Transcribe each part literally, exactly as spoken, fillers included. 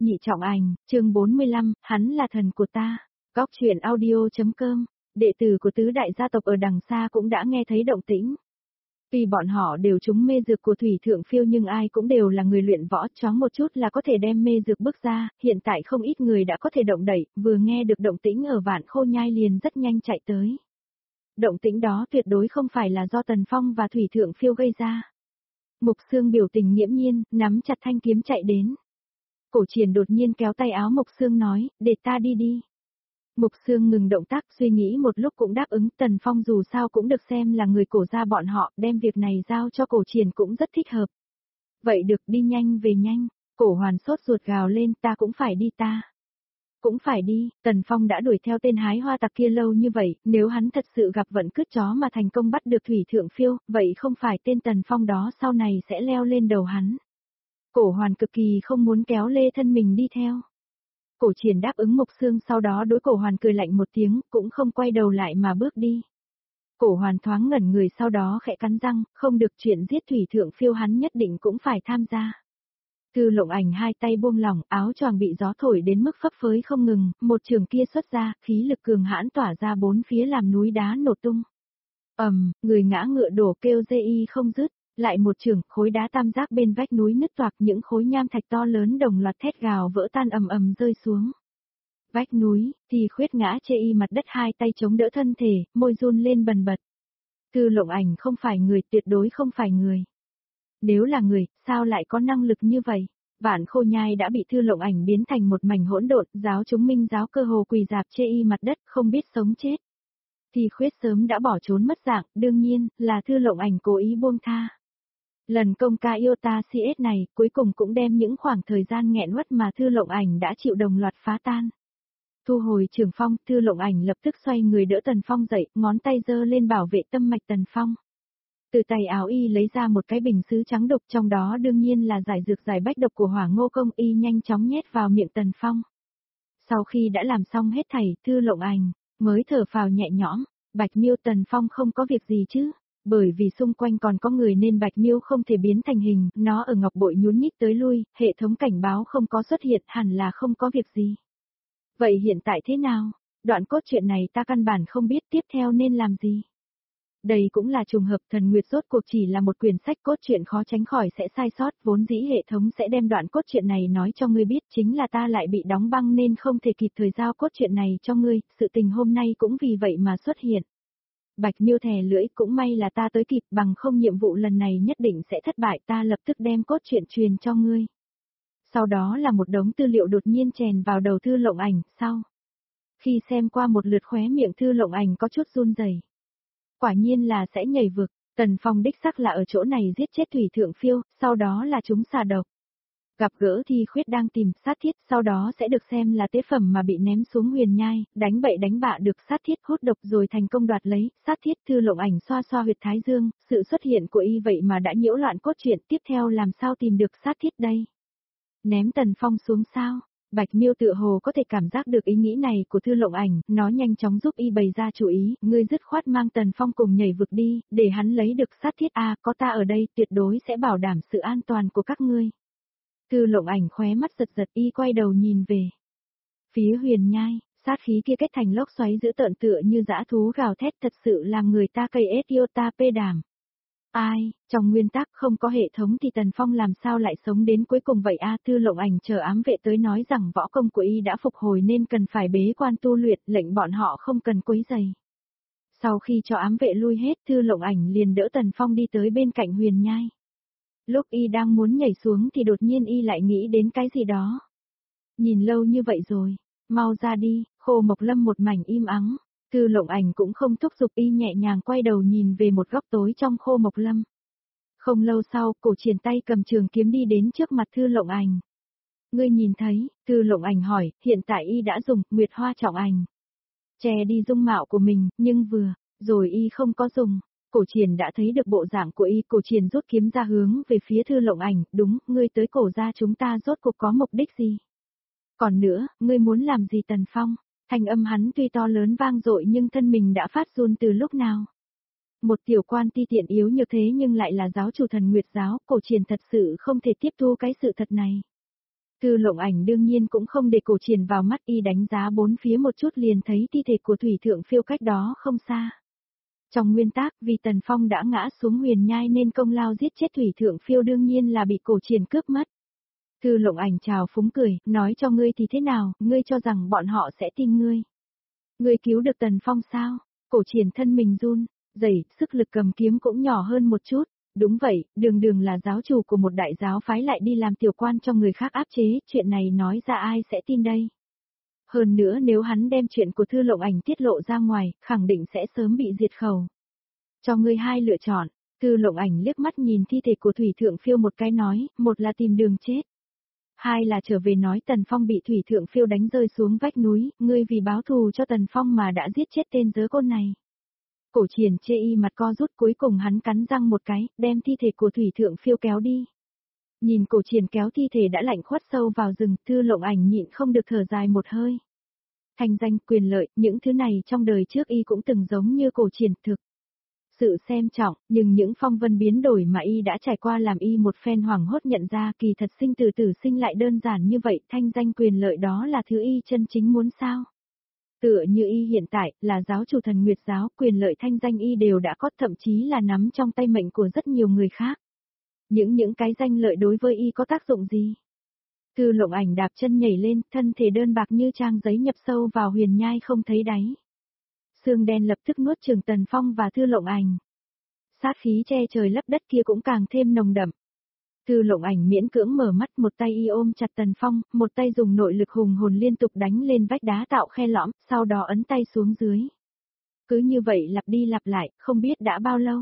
nhị trọng ảnh, chương bốn mươi lăm, hắn là thần của ta. Góc truyện audio.com, đệ tử của tứ đại gia tộc ở đằng xa cũng đã nghe thấy động tĩnh. Tuy bọn họ đều trúng mê dược của Thủy Thượng Phiêu nhưng ai cũng đều là người luyện võ, choáng một chút là có thể đem mê dược bước ra, hiện tại không ít người đã có thể động đẩy, vừa nghe được động tĩnh ở Vạn Khô Nhai liền rất nhanh chạy tới. Động tĩnh đó tuyệt đối không phải là do Tần Phong và Thủy Thượng Phiêu gây ra. Mục Xương biểu tình nghiễm nhiên, nắm chặt thanh kiếm chạy đến. Cổ Triển đột nhiên kéo tay áo Mục Xương nói, để ta đi đi. Mục Xương ngừng động tác suy nghĩ một lúc cũng đáp ứng, Tần Phong dù sao cũng được xem là người cổ gia bọn họ, đem việc này giao cho Cổ Triển cũng rất thích hợp. Vậy được, đi nhanh về nhanh, Cổ Hoàn sốt ruột gào lên, ta cũng phải đi ta. Cũng phải đi, Tần Phong đã đuổi theo tên hái hoa tặc kia lâu như vậy, nếu hắn thật sự gặp vận cứt chó mà thành công bắt được Thủy Thượng Phiêu, vậy không phải tên Tần Phong đó sau này sẽ leo lên đầu hắn. Cổ Hoàn cực kỳ không muốn kéo lê thân mình đi theo. Cổ Triển đáp ứng Mục Xương, sau đó đối Cổ Hoàn cười lạnh một tiếng, cũng không quay đầu lại mà bước đi. Cổ Hoàn thoáng ngẩn người sau đó khẽ cắn răng, không được, chuyện giết Thủy Thượng Phiêu hắn nhất định cũng phải tham gia. Thư Lộng Ảnh hai tay buông lỏng, áo choàng bị gió thổi đến mức phấp phới không ngừng, một trường kia xuất ra, khí lực cường hãn tỏa ra bốn phía làm núi đá nổ tung. Ầm, um, người ngã ngựa đổ kêu dê y không dứt, lại một trường, khối đá tam giác bên vách núi nứt toạc, những khối nham thạch to lớn đồng loạt thét gào vỡ tan ầm ầm rơi xuống. Vách núi, thì khuyết ngã chê y mặt đất, hai tay chống đỡ thân thể, môi run lên bần bật. Thư Lộng Ảnh không phải người, tuyệt đối không phải người. Nếu là người, sao lại có năng lực như vậy? Vạn Khô Nhai đã bị Thư Lộng Ảnh biến thành một mảnh hỗn độn, giáo chúng Minh giáo cơ hồ quỳ dạp chê y mặt đất, không biết sống chết. Thì khuyết sớm đã bỏ trốn mất dạng, đương nhiên, là Thư Lộng Ảnh cố ý buông tha. Lần công ca Iota xê ét này, cuối cùng cũng đem những khoảng thời gian nghẹn uất mà Thư Lộng Ảnh đã chịu đồng loạt phá tan. Thu hồi trường phong, Thư Lộng Ảnh lập tức xoay người đỡ Tần Phong dậy, ngón tay giơ lên bảo vệ tâm mạch Tần Phong. Từ tay áo y lấy ra một cái bình sứ trắng đục, trong đó đương nhiên là giải dược giải bách độc của Hỏa Ngô Công, y nhanh chóng nhét vào miệng Tần Phong. Sau khi đã làm xong hết thảy, Thư Lộng Ảnh mới thở phào nhẹ nhõm. Bạch Miêu, Tần Phong không có việc gì chứ? Bởi vì xung quanh còn có người nên Bạch Miêu không thể biến thành hình, nó ở ngọc bội nhún nhích tới lui, hệ thống cảnh báo không có xuất hiện, hẳn là không có việc gì. Vậy hiện tại thế nào? Đoạn cốt truyện này ta căn bản không biết tiếp theo nên làm gì. Đây cũng là trùng hợp, Thần Nguyệt rốt cuộc chỉ là một quyển sách cốt truyện, khó tránh khỏi sẽ sai sót, vốn dĩ hệ thống sẽ đem đoạn cốt truyện này nói cho ngươi biết, chính là ta lại bị đóng băng nên không thể kịp thời giao cốt truyện này cho ngươi, sự tình hôm nay cũng vì vậy mà xuất hiện. Bạch Miêu thè lưỡi, cũng may là ta tới kịp, bằng không nhiệm vụ lần này nhất định sẽ thất bại, ta lập tức đem cốt truyện truyền cho ngươi. Sau đó là một đống tư liệu đột nhiên chèn vào đầu Thư Lộng Ảnh, sau khi xem qua một lượt khóe miệng Thư Lộng Ảnh có chút run rẩy. Quả nhiên là sẽ nhảy vực, Tần Phong đích xác là ở chỗ này giết chết Thủy Thượng Phiêu, sau đó là chúng xà độc. Gặp gỡ Thi Khuyết đang tìm sát thiết, sau đó sẽ được xem là tế phẩm mà bị ném xuống huyền nhai, đánh bậy đánh bạ được sát thiết hút độc rồi thành công đoạt lấy, sát thiết. Thư Lộng Ảnh xoa xoa huyệt thái dương, sự xuất hiện của y vậy mà đã nhiễu loạn cốt truyện, tiếp theo làm sao tìm được sát thiết đây? Ném Tần Phong xuống sao? Bạch Miêu tựa hồ có thể cảm giác được ý nghĩ này của Thư Lộng Ảnh, nó nhanh chóng giúp y bày ra chủ ý, ngươi dứt khoát mang Tần Phong cùng nhảy vực đi, để hắn lấy được sát thiết, a, à, có ta ở đây, tuyệt đối sẽ bảo đảm sự an toàn của các ngươi. Thư Lộng Ảnh khóe mắt giật giật, y quay đầu nhìn về phía huyền nhai, sát khí kia kết thành lốc xoáy dữ tợn tựa như dã thú gào thét, thật sự làm người ta cây ết iota pê đàm. Ai, trong nguyên tắc không có hệ thống thì Tần Phong làm sao lại sống đến cuối cùng vậy a? À, Thư Lộng Ảnh chờ ám vệ tới nói rằng võ công của y đã phục hồi nên cần phải bế quan tu luyện, lệnh bọn họ không cần quấy rầy. Sau khi cho ám vệ lui hết, Thư Lộng Ảnh liền đỡ Tần Phong đi tới bên cạnh huyền nhai. Lúc y đang muốn nhảy xuống thì đột nhiên y lại nghĩ đến cái gì đó. Nhìn lâu như vậy rồi, mau ra đi, Khô Mộc Lâm một mảnh im ắng. Thư Lộng Ảnh cũng không thúc giục, y nhẹ nhàng quay đầu nhìn về một góc tối trong Khô Mộc Lâm. Không lâu sau, Cổ Triển tay cầm trường kiếm đi đến trước mặt Thư Lộng Ảnh. Ngươi nhìn thấy? Thư Lộng Ảnh hỏi, hiện tại y đã dùng Nguyệt Hoa Trọng Ảnh che đi dung mạo của mình, nhưng vừa rồi y không có dùng. Cổ Triển đã thấy được bộ dạng của y, Cổ Triển rút kiếm ra hướng về phía Thư Lộng Ảnh, đúng, ngươi tới Cổ gia chúng ta rốt cuộc có mục đích gì? Còn nữa, ngươi muốn làm gì Tần Phong? Thanh âm hắn tuy to lớn vang dội nhưng thân mình đã phát run từ lúc nào. Một tiểu quan ti tiện yếu như thế nhưng lại là giáo chủ Thần Nguyệt giáo, Cổ Triển thật sự không thể tiếp thu cái sự thật này. Thư Lộng Ảnh đương nhiên cũng không để Cổ Triển vào mắt, y đánh giá bốn phía một chút liền thấy thi thể của Thủy Thượng Phiêu cách đó không xa. Trong nguyên tắc, vì Tần Phong đã ngã xuống huyền nhai nên công lao giết chết Thủy Thượng Phiêu đương nhiên là bị Cổ Triển cướp mất. Thư Lộng Ảnh chào phúng cười, nói cho ngươi thì thế nào, ngươi cho rằng bọn họ sẽ tin ngươi. Ngươi cứu được Tần Phong sao? Cổ Triển thân mình run, rẩy, sức lực cầm kiếm cũng nhỏ hơn một chút. Đúng vậy, đường đường là giáo chủ của một đại giáo phái lại đi làm tiểu quan cho người khác áp chế, chuyện này nói ra ai sẽ tin đây. Hơn nữa nếu hắn đem chuyện của Thư Lộng Ảnh tiết lộ ra ngoài, khẳng định sẽ sớm bị diệt khẩu. Cho ngươi hai lựa chọn, Thư Lộng Ảnh liếc mắt nhìn thi thể của Thủy Thượng Phiêu một cái nói, một là tìm đường chết. Hai là trở về nói Tần Phong bị Thủy Thượng Phiêu đánh rơi xuống vách núi, ngươi vì báo thù cho Tần Phong mà đã giết chết tên dớ côn này. Cổ Triển chê y mặt co rút, cuối cùng hắn cắn răng một cái, đem thi thể của Thủy Thượng Phiêu kéo đi. Nhìn Cổ Triển kéo thi thể đã lạnh khuất sâu vào rừng, Thư Lộng Ảnh nhịn không được thở dài một hơi. Thành danh, quyền lợi, những thứ này trong đời trước y cũng từng giống như Cổ Triển thực. Sự xem trọng, nhưng những phong vân biến đổi mà y đã trải qua làm y một phen hoảng hốt nhận ra kỳ thật sinh từ tử sinh lại đơn giản như vậy, thanh danh quyền lợi đó là thứ y chân chính muốn sao. Tựa như y hiện tại, là giáo chủ Thần Nguyệt giáo, quyền lợi thanh danh y đều đã có, thậm chí là nắm trong tay mệnh của rất nhiều người khác. Những những cái danh lợi đối với y có tác dụng gì? Thư Lộng Ảnh đạp chân nhảy lên, thân thể đơn bạc như trang giấy nhập sâu vào huyền nhai không thấy đáy. Sương đen lập tức nuốt chửng Tần Phong và Thư Lộng Ảnh. Sát khí che trời lấp đất kia cũng càng thêm nồng đậm. Thư Lộng Ảnh miễn cưỡng mở mắt, một tay y ôm chặt Tần Phong, một tay dùng nội lực hùng hồn liên tục đánh lên vách đá tạo khe lõm, sau đó ấn tay xuống dưới. Cứ như vậy lặp đi lặp lại, không biết đã bao lâu.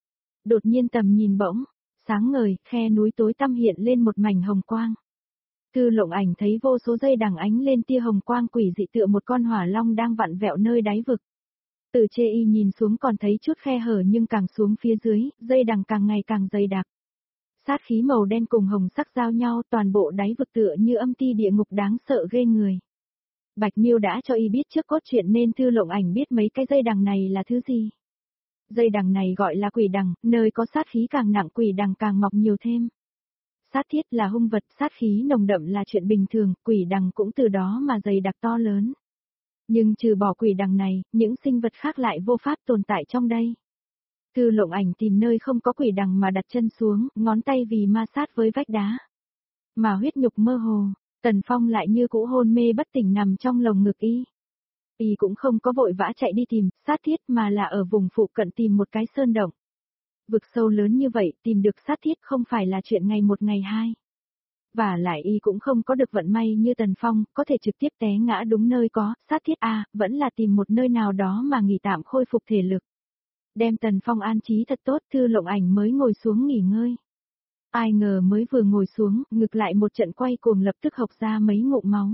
Đột nhiên tầm nhìn bỗng, sáng ngời, khe núi tối tăm hiện lên một mảnh hồng quang. Thư Lộng Ảnh thấy vô số dây đằng ánh lên tia hồng quang quỷ dị tựa một con hỏa long đang vặn vẹo nơi đáy vực. Từ chê y nhìn xuống còn thấy chút khe hở nhưng càng xuống phía dưới, dây đằng càng ngày càng dày đặc. Sát khí màu đen cùng hồng sắc giao nhau, toàn bộ đáy vực tựa như âm ti địa ngục đáng sợ ghê người. Bạch Miêu đã cho y biết trước cốt truyện nên Thư Lộng Ảnh biết mấy cái dây đằng này là thứ gì. Dây đằng này gọi là quỷ đằng, nơi có sát khí càng nặng quỷ đằng càng mọc nhiều thêm. Sát thiết là hung vật, sát khí nồng đậm là chuyện bình thường, quỷ đằng cũng từ đó mà dày đặc to lớn. Nhưng trừ bỏ quỷ đằng này, những sinh vật khác lại vô pháp tồn tại trong đây. Thư Lộng Ảnh tìm nơi không có quỷ đằng mà đặt chân xuống, ngón tay vì ma sát với vách đá. Mà huyết nhục mơ hồ, Tần Phong lại như cũ hôn mê bất tỉnh nằm trong lồng ngực y. Y cũng không có vội vã chạy đi tìm sát thiết mà là ở vùng phụ cận tìm một cái sơn động. Vực sâu lớn như vậy, tìm được sát thiết không phải là chuyện ngày một ngày hai. Và lại y cũng không có được vận may như Tần Phong, có thể trực tiếp té ngã đúng nơi có, sát thiết à, vẫn là tìm một nơi nào đó mà nghỉ tạm khôi phục thể lực. Đem Tần Phong an trí thật tốt, Thư Lộng Ảnh mới ngồi xuống nghỉ ngơi. Ai ngờ mới vừa ngồi xuống, ngực lại một trận quay cuồng lập tức hộc ra mấy ngụm máu.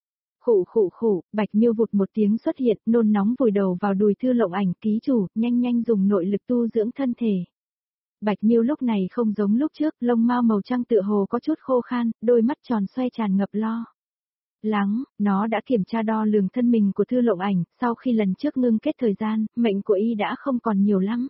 Khụ khụ khụ, Bạch Miêu vụt một tiếng xuất hiện, nôn nóng vùi đầu vào đùi Thư Lộng Ảnh, ký chủ, nhanh nhanh dùng nội lực tu dưỡng thân thể. Bạch Miêu lúc này không giống lúc trước, lông mao màu trắng tựa hồ có chút khô khan, đôi mắt tròn xoe tràn ngập lo lắng, nó đã kiểm tra đo lường thân mình của Thư Lộng Ảnh, sau khi lần trước ngưng kết thời gian, mệnh của y đã không còn nhiều lắm.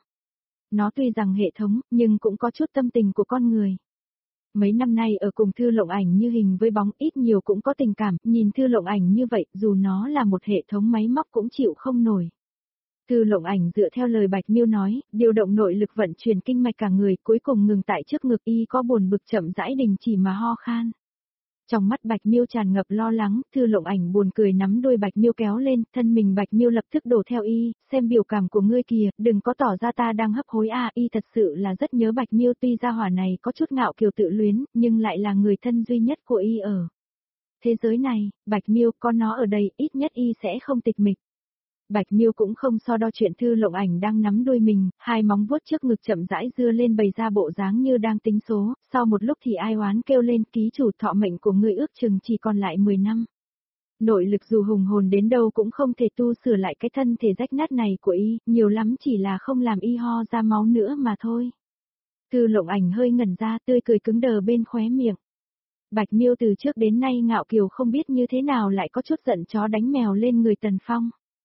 Nó tuy rằng hệ thống, nhưng cũng có chút tâm tình của con người. Mấy năm nay ở cùng Thư Lộng Ảnh như hình với bóng, ít nhiều cũng có tình cảm, nhìn Thư Lộng Ảnh như vậy, dù nó là một hệ thống máy móc cũng chịu không nổi. Thư Lộng Ảnh dựa theo lời Bạch Miêu nói, điều động nội lực vận chuyển kinh mạch cả người, cuối cùng ngừng tại trước ngực y, có buồn bực chậm rãi đình chỉ mà ho khan. Trong mắt Bạch Miêu tràn ngập lo lắng, Thư Lộng Ảnh buồn cười nắm đuôi Bạch Miêu kéo lên, thân mình Bạch Miêu lập tức đổ theo y, xem biểu cảm của ngươi kìa, đừng có tỏ ra ta đang hấp hối à, y thật sự là rất nhớ Bạch Miêu, tuy gia hỏa này có chút ngạo kiều tự luyến, nhưng lại là người thân duy nhất của y ở thế giới này. Bạch Miêu, có nó ở đây, ít nhất y sẽ không tịch mịch. Bạch Miêu cũng không so đo chuyện Thư Lộng Ảnh đang nắm đuôi mình, hai móng vuốt trước ngực chậm rãi dưa lên bày ra bộ dáng như đang tính số, sau một lúc thì ai oán kêu lên, ký chủ, thọ mệnh của ngươi ước chừng chỉ còn lại mười năm. Nội lực dù hùng hồn đến đâu cũng không thể tu sửa lại cái thân thể rách nát này của y, nhiều lắm chỉ là không làm y ho ra máu nữa mà thôi. Thư Lộng Ảnh hơi ngẩn ra, tươi cười cứng đờ bên khóe miệng. Bạch Miêu từ trước đến nay ngạo kiều không biết như thế nào lại có chút giận chó đánh mèo lên người Tần Phong.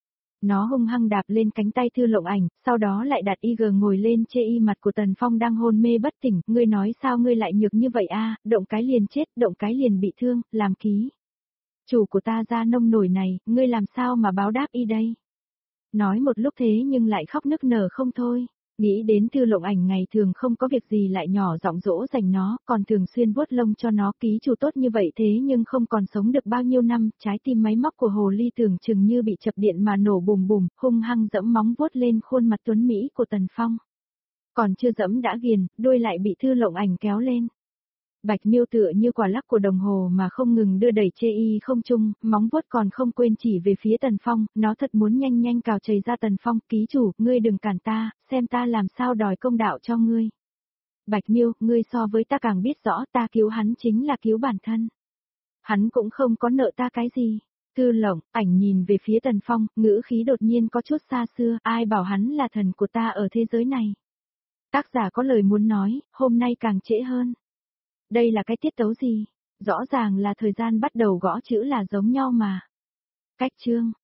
Nó hung hăng đạp lên cánh tay Thư Lộng Ảnh, sau đó lại đặt y gờ ngồi lên chê y mặt của Tần Phong đang hôn mê bất tỉnh, ngươi nói sao ngươi lại nhược như vậy a, động cái liền chết, động cái liền bị thương, làm ký. Chủ của ta ra nông nổi này, ngươi làm sao mà báo đáp y đây? Nói một lúc thế nhưng lại khóc nức nở không thôi. Nghĩ đến Thư Lộng Ảnh ngày thường không có việc gì lại nhỏ giọng dỗ dành nó, còn thường xuyên vuốt lông cho nó, ký chủ tốt như vậy thế nhưng không còn sống được bao nhiêu năm, trái tim máy móc của hồ ly tưởng chừng như bị chập điện mà nổ bùm bùm, hung hăng dẫm móng vuốt lên khuôn mặt tuấn Mỹ của Tần Phong. Còn chưa dẫm đã ghiền, đuôi lại bị Thư Lộng Ảnh kéo lên. Bạch Miêu tựa như quả lắc của đồng hồ mà không ngừng đưa đẩy chê y không chung, móng vuốt còn không quên chỉ về phía Tần Phong, nó thật muốn nhanh nhanh cào chảy ra Tần Phong, ký chủ, ngươi đừng cản ta, xem ta làm sao đòi công đạo cho ngươi. Bạch Miêu, ngươi so với ta càng biết rõ ta cứu hắn chính là cứu bản thân. Hắn cũng không có nợ ta cái gì. Thư Lộng Ảnh nhìn về phía Tần Phong, ngữ khí đột nhiên có chút xa xưa, ai bảo hắn là thần của ta ở thế giới này. Tác giả có lời muốn nói, hôm nay càng trễ hơn. Đây là cái tiết tấu gì? Rõ ràng là thời gian bắt đầu gõ chữ là giống nhau mà. Cách chương